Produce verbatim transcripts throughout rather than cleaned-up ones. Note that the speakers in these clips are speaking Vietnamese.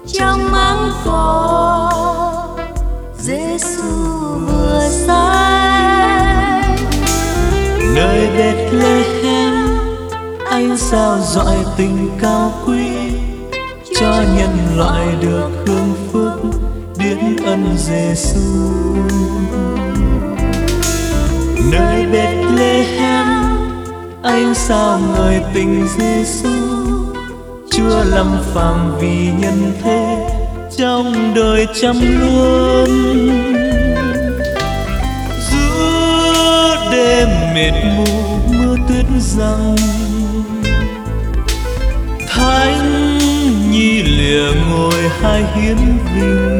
trong máng cỏ Giêsu vừa sai. Nơi Bethlehem anh sao dọi tình cao quý, cho nhân loại được hưởng phước điển ân Giêsu. Nơi Bethlehem anh sao ngợi tình Giêsu, Chúa lâm phàm vì nhân thế trong đời trăm luôn. Giữa đêm mịt mù mưa tuyết giăng, Thánh Nhi lìa ngồi hai hiến vinh,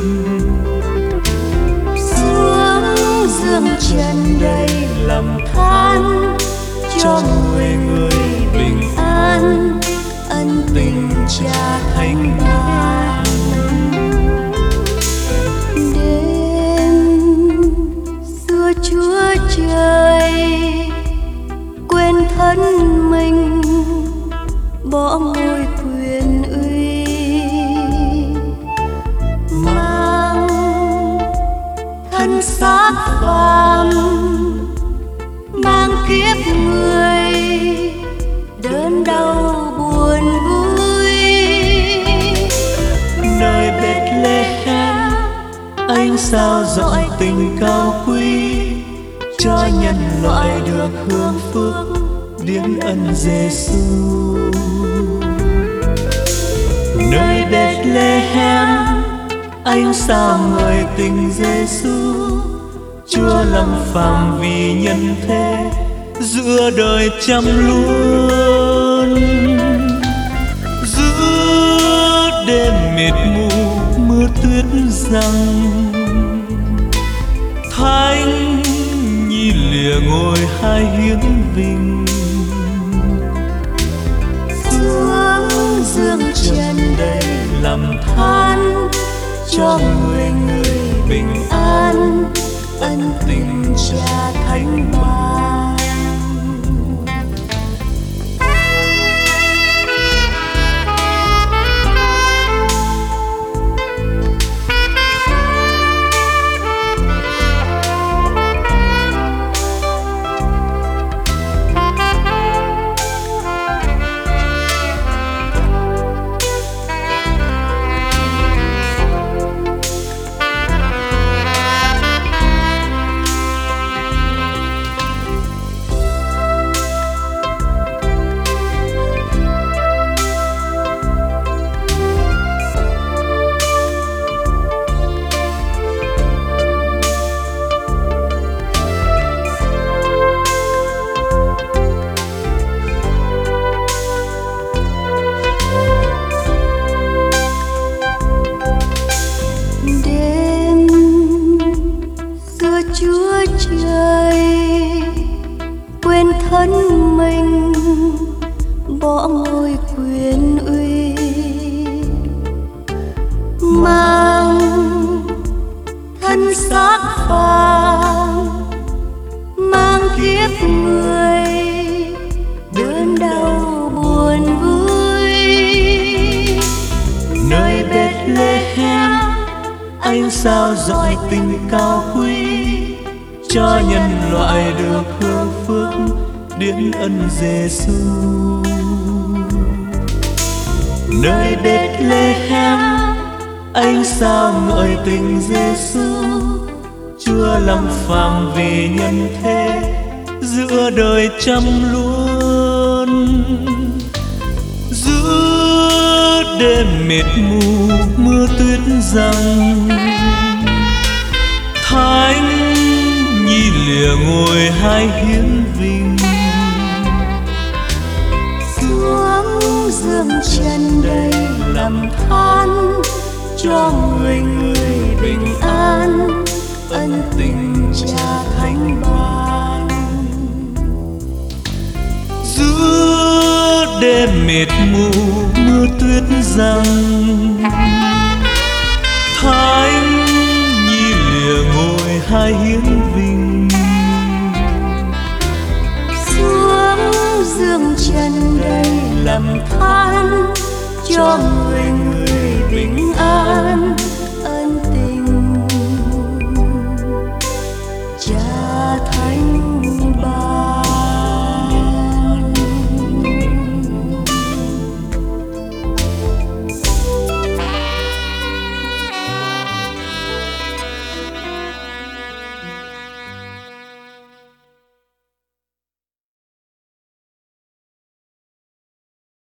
xuống dương trần đầy làm than cho người người bình an, ân tình Cha Thánh ban. Đêm xưa Chúa Trời quên thân mình, bỏ ngôi quyền uy, mang thân xác phàm, mang kiếp người đớn đau buồn vui. Nơi Bethlehem anh sao dọi tình cao quý, cho nhân loại được hưởng phước điển ân Giêsu. Nơi Bethlehem anh sao ngợi tình Giêsu, Chúa lâm phàm vì nhân thế giữa đời trăm luôn. Giữa đêm mịt mù mưa tuyết giăng, Thánh Nhi lìa ngồi hai hiến vinh, xuống dương trần đầy làm than cho người người bình an, ân tình Cha Thánh ban. Chúa Trời quên thân mình, bỏ ngôi quyền uy, mang thân xác phàm, mang kiếp người đớn đau buồn vui. Nơi Bethlehem anh sao dọi tình cao quý, cho nhân loại được hưởng phước điển ân Giêsu. Nơi Bethlehem anh sao ngợi tình Giêsu, Chúa lâm phàm vì nhân thế giữa đời trăm luôn. Giữa đêm mịt mù mưa tuyết giăng, Thánh Nhi lìa ngồi hai hiến vinh, xuống dương trần đầy làm than cho người người bình an, ân tình Cha Thánh ban. Giữa đêm mịt mù mưa tuyết giăng, Thánh Nhi lìa ngồi hai hiến vinh, xuống dương trần đầy làm than cho người người